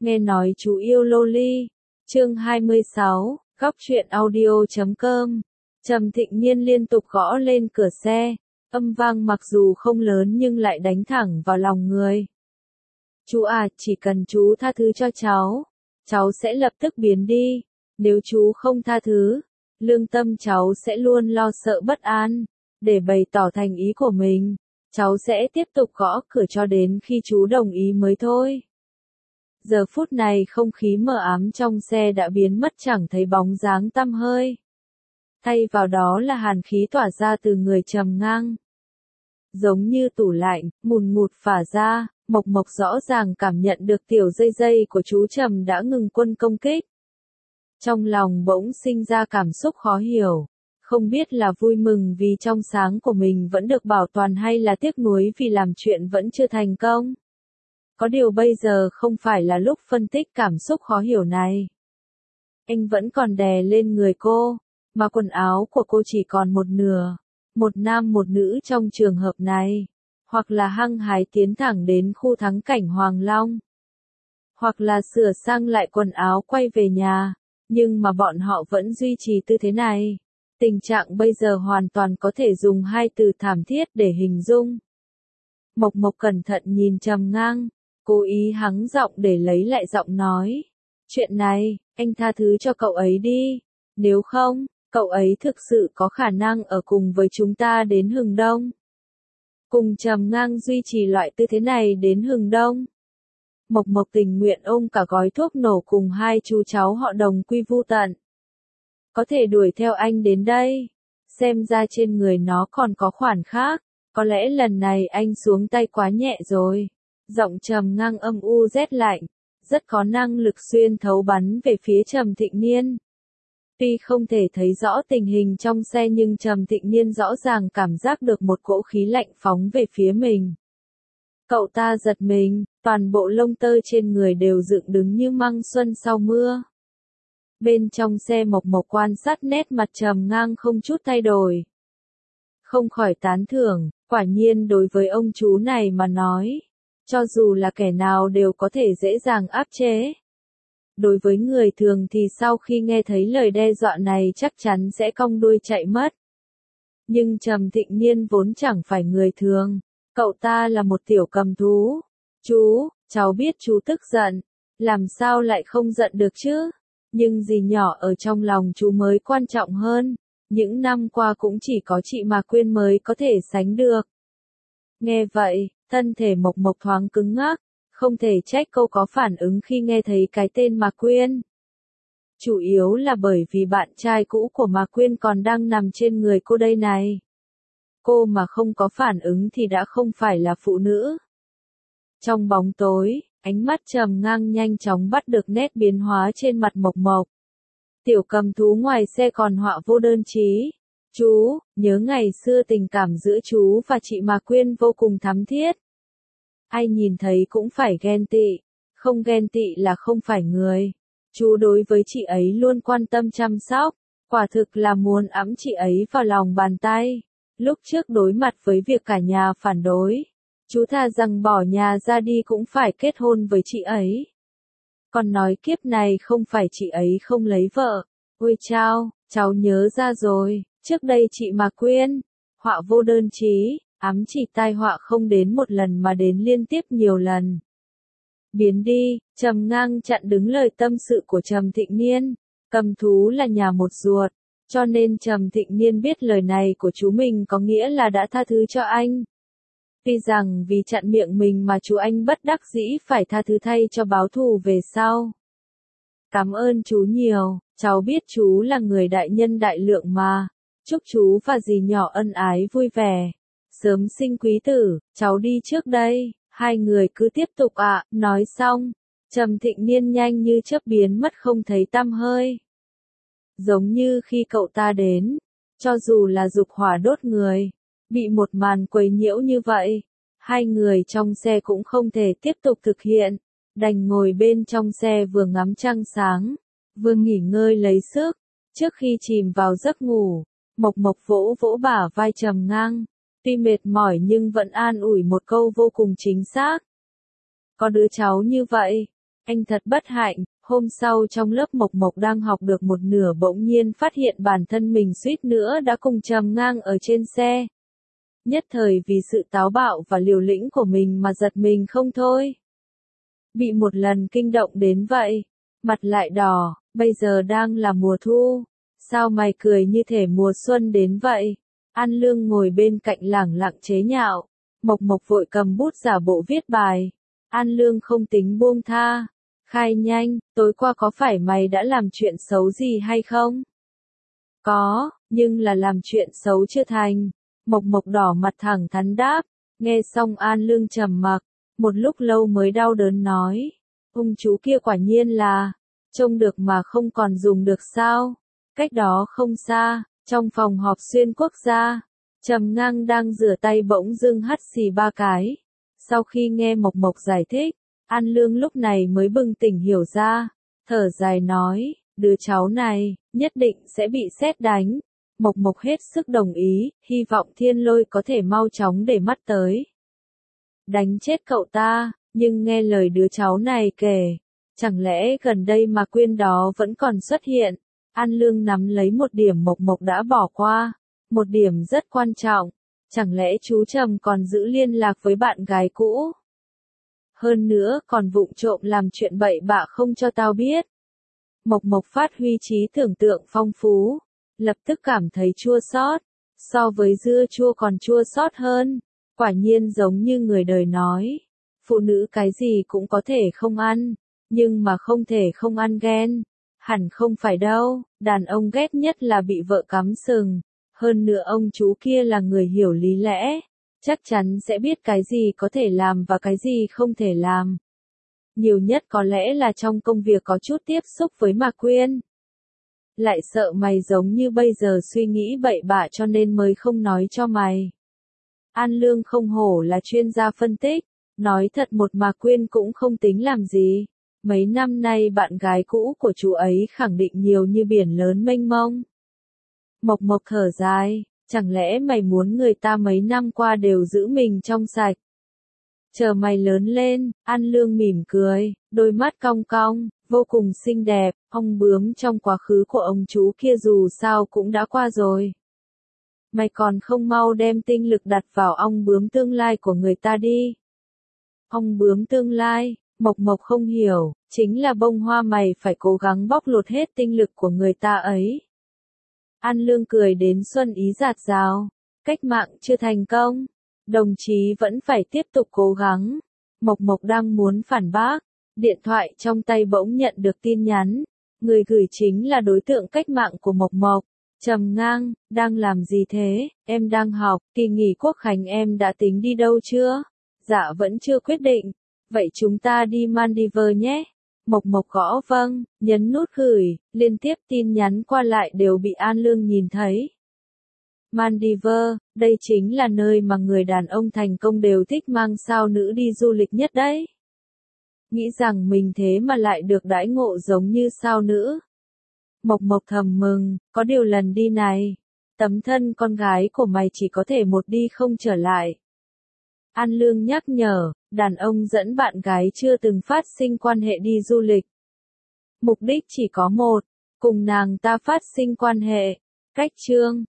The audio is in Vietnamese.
Nghe nói chú yêu loli. Chương 26, góc truyện audio.com. Trầm Thịnh Niên liên tục gõ lên cửa xe, âm vang mặc dù không lớn nhưng lại đánh thẳng vào lòng người. Chú à, chỉ cần chú tha thứ cho cháu sẽ lập tức biến đi. Nếu chú không tha thứ, lương tâm cháu sẽ luôn lo sợ bất an. Để bày tỏ thành ý của mình, cháu sẽ tiếp tục gõ cửa cho đến khi chú đồng ý mới thôi. Giờ phút này không khí mờ ám trong xe đã biến mất chẳng thấy bóng dáng tăm hơi. Thay vào đó là hàn khí tỏa ra từ người Trầm Ngang. Giống như tủ lạnh, mùn ngụt phả ra, Mộc Mộc rõ ràng cảm nhận được tiểu dây dây của chú Trầm đã ngừng quân công kích. Trong lòng bỗng sinh ra cảm xúc khó hiểu, không biết là vui mừng vì trong sáng của mình vẫn được bảo toàn hay là tiếc nuối vì làm chuyện vẫn chưa thành công. Có điều bây giờ không phải là lúc phân tích cảm xúc khó hiểu này. Anh vẫn còn đè lên người cô, mà quần áo của cô chỉ còn một nửa, một nam một nữ trong trường hợp này, hoặc là hăng hái tiến thẳng đến khu thắng cảnh Hoàng Long, hoặc là sửa sang lại quần áo quay về nhà, nhưng mà bọn họ vẫn duy trì tư thế này. Tình trạng bây giờ hoàn toàn có thể dùng hai từ thảm thiết để hình dung. Mộc Mộc cẩn thận nhìn Trầm Ngang, cố ý hắng giọng để lấy lại giọng nói. Chuyện này, anh tha thứ cho cậu ấy đi, nếu không, cậu ấy thực sự có khả năng ở cùng với chúng ta đến hừng đông. Cùng Trầm Ngang duy trì loại tư thế này đến hừng đông. Mộc Mộc tình nguyện ôm cả gói thuốc nổ cùng hai chú cháu họ đồng quy vu tận. Có thể đuổi theo anh đến đây, xem ra trên người nó còn có khoản khác, có lẽ lần này anh xuống tay quá nhẹ rồi. Giọng Trầm Ngang âm u rét lạnh, rất có năng lực xuyên thấu bắn về phía Trầm Thịnh Niên. Tuy không thể thấy rõ tình hình trong xe nhưng Trầm Thịnh Niên rõ ràng cảm giác được một cỗ khí lạnh phóng về phía mình. Cậu ta giật mình, toàn bộ lông tơ trên người đều dựng đứng như măng xuân sau mưa. Bên trong xe Mộc Mộc quan sát nét mặt Trầm Ngang không chút thay đổi. Không khỏi tán thưởng, quả nhiên đối với ông chú này mà nói, cho dù là kẻ nào đều có thể dễ dàng áp chế. Đối với người thường thì sau khi nghe thấy lời đe dọa này chắc chắn sẽ cong đuôi chạy mất. Nhưng Trầm Thịnh Niên vốn chẳng phải người thường, cậu ta là một tiểu cầm thú. Chú, cháu biết chú tức giận, làm sao lại không giận được chứ? Nhưng gì nhỏ ở trong lòng chú mới quan trọng hơn, những năm qua cũng chỉ có chị Mạc Quyên mới có thể sánh được. Nghe vậy, thân thể Mộc Mộc thoáng cứng ngắc, không thể trách cô có phản ứng khi nghe thấy cái tên Mạc Quyên. Chủ yếu là bởi vì bạn trai cũ của Mạc Quyên còn đang nằm trên người cô đây này. Cô mà không có phản ứng thì đã không phải là phụ nữ. Trong bóng tối, ánh mắt Trầm Ngang nhanh chóng bắt được nét biến hóa trên mặt Mộc Mộc. Tiểu cầm thú ngoài xe còn họa vô đơn chí. Chú, nhớ ngày xưa tình cảm giữa chú và chị Mạc Quyên vô cùng thắm thiết. Ai nhìn thấy cũng phải ghen tị, không ghen tị là không phải người. Chú đối với chị ấy luôn quan tâm chăm sóc, quả thực là muốn ẵm chị ấy vào lòng bàn tay. Lúc trước đối mặt với việc cả nhà phản đối, chú thà rằng bỏ nhà ra đi cũng phải kết hôn với chị ấy. Còn nói kiếp này không phải chị ấy không lấy vợ. Ôi chao, cháu nhớ ra rồi, trước đây chị Mạc Quyên, họa vô đơn chí, ám chỉ tai họa không đến một lần mà đến liên tiếp nhiều lần. Biến đi, Trầm Ngang chặn đứng lời tâm sự của Trầm Thịnh Niên, cầm thú là nhà một ruột, cho nên Trầm Thịnh Niên biết lời này của chú mình có nghĩa là đã tha thứ cho anh. Tuy rằng vì chặn miệng mình mà chú anh bất đắc dĩ phải tha thứ thay cho báo thù về sau. Cảm ơn chú nhiều, cháu biết chú là người đại nhân đại lượng mà. Chúc chú và dì nhỏ ân ái vui vẻ. Sớm sinh quý tử, cháu đi trước đây. Hai người cứ tiếp tục ạ. Nói xong, Trầm Thịnh Niên nhanh như chớp biến mất không thấy tăm hơi. Giống như khi cậu ta đến, cho dù là dục hỏa đốt người, bị một màn quấy nhiễu như vậy, hai người trong xe cũng không thể tiếp tục thực hiện, đành ngồi bên trong xe vừa ngắm trăng sáng, vừa nghỉ ngơi lấy sức. Trước khi chìm vào giấc ngủ, Mộc Mộc vỗ vỗ bả vai Trầm Ngang, tuy mệt mỏi nhưng vẫn an ủi một câu vô cùng chính xác. Có đứa cháu như vậy, Anh thật bất hạnh, hôm sau trong lớp Mộc Mộc đang học được một nửa bỗng nhiên phát hiện bản thân mình suýt nữa đã cùng Trầm Ngang ở trên xe. Nhất thời vì sự táo bạo và liều lĩnh của mình mà giật mình không thôi. Bị một lần kinh động đến vậy, mặt lại đỏ, bây giờ đang là mùa thu, sao mày cười như thể mùa xuân đến vậy? An Lương ngồi bên cạnh lẳng lặng chế nhạo, Mộc Mộc vội cầm bút giả bộ viết bài. An Lương không tính buông tha, khai nhanh, tối qua có phải mày đã làm chuyện xấu gì hay không? Có, nhưng là làm chuyện xấu chưa thành. Mộc Mộc đỏ mặt thẳng thắn đáp, nghe xong An Lương trầm mặc, một lúc lâu mới đau đớn nói, ông chú kia quả nhiên là, trông được mà không còn dùng được sao? Cách đó không xa, trong phòng họp xuyên quốc gia, Trầm Ngang đang rửa tay bỗng dưng hắt xì 3 cái. Sau khi nghe Mộc Mộc giải thích, An Lương lúc này mới bừng tỉnh hiểu ra, thở dài nói, đứa cháu này, nhất định sẽ bị sét đánh. Mộc Mộc hết sức đồng ý, hy vọng Thiên Lôi có thể mau chóng để mắt tới. Đánh chết cậu ta, nhưng nghe lời đứa cháu này kể, chẳng lẽ gần đây mà Quyên đó vẫn còn xuất hiện. An Lương nắm lấy một điểm Mộc Mộc đã bỏ qua, một điểm rất quan trọng, chẳng lẽ chú Trầm còn giữ liên lạc với bạn gái cũ? Hơn nữa còn vụng trộm làm chuyện bậy bạ không cho tao biết. Mộc Mộc phát huy trí tưởng tượng phong phú, lập tức cảm thấy chua xót, so với dưa chua còn chua xót hơn, quả nhiên giống như người đời nói, phụ nữ cái gì cũng có thể không ăn, nhưng mà không thể không ăn ghen, hẳn không phải đâu, đàn ông ghét nhất là bị vợ cắm sừng, hơn nữa ông chú kia là người hiểu lý lẽ, chắc chắn sẽ biết cái gì có thể làm và cái gì không thể làm. Nhiều nhất có lẽ là trong công việc có chút tiếp xúc với Mạc Quyên. Lại sợ mày giống như bây giờ suy nghĩ bậy bạ cho nên mới không nói cho mày. An Lương không hổ là chuyên gia phân tích, nói thật một Mạc Quyên cũng không tính làm gì. Mấy năm nay bạn gái cũ của chú ấy khẳng định nhiều như biển lớn mênh mông. Mộc Mộc thở dài, chẳng lẽ mày muốn người ta mấy năm qua đều giữ mình trong sạch? Chờ mày lớn lên, An Lương mỉm cười, đôi mắt cong cong, vô cùng xinh đẹp, ong bướm trong quá khứ của ông chú kia dù sao cũng đã qua rồi. Mày còn không mau đem tinh lực đặt vào ong bướm tương lai của người ta đi. Ong bướm tương lai, Mộc Mộc không hiểu, chính là bông hoa mày phải cố gắng bóc lột hết tinh lực của người ta ấy. An Lương cười đến xuân ý dạt dào, cách mạng chưa thành công, đồng chí vẫn phải tiếp tục cố gắng. Mộc Mộc đang muốn phản bác, điện thoại trong tay bỗng nhận được tin nhắn, người gửi chính là đối tượng cách mạng của Mộc Mộc. Trầm Ngang, đang làm gì thế? Em đang học, kỳ nghỉ Quốc khánh em đã tính đi đâu chưa? Dạ vẫn chưa quyết định. Vậy chúng ta đi Maldives nhé. Mộc Mộc gõ vâng, nhấn nút gửi, liên tiếp tin nhắn qua lại đều bị An Lương nhìn thấy. Maldives, đây chính là nơi mà người đàn ông thành công đều thích mang sao nữ đi du lịch nhất đấy. Nghĩ rằng mình thế mà lại được đãi ngộ giống như sao nữ. Mộc Mộc thầm mừng, có điều lần đi này, tấm thân con gái của mày chỉ có thể một đi không trở lại. An Lương nhắc nhở, đàn ông dẫn bạn gái chưa từng phát sinh quan hệ đi du lịch. Mục đích chỉ có một, cùng nàng ta phát sinh quan hệ. Cách chương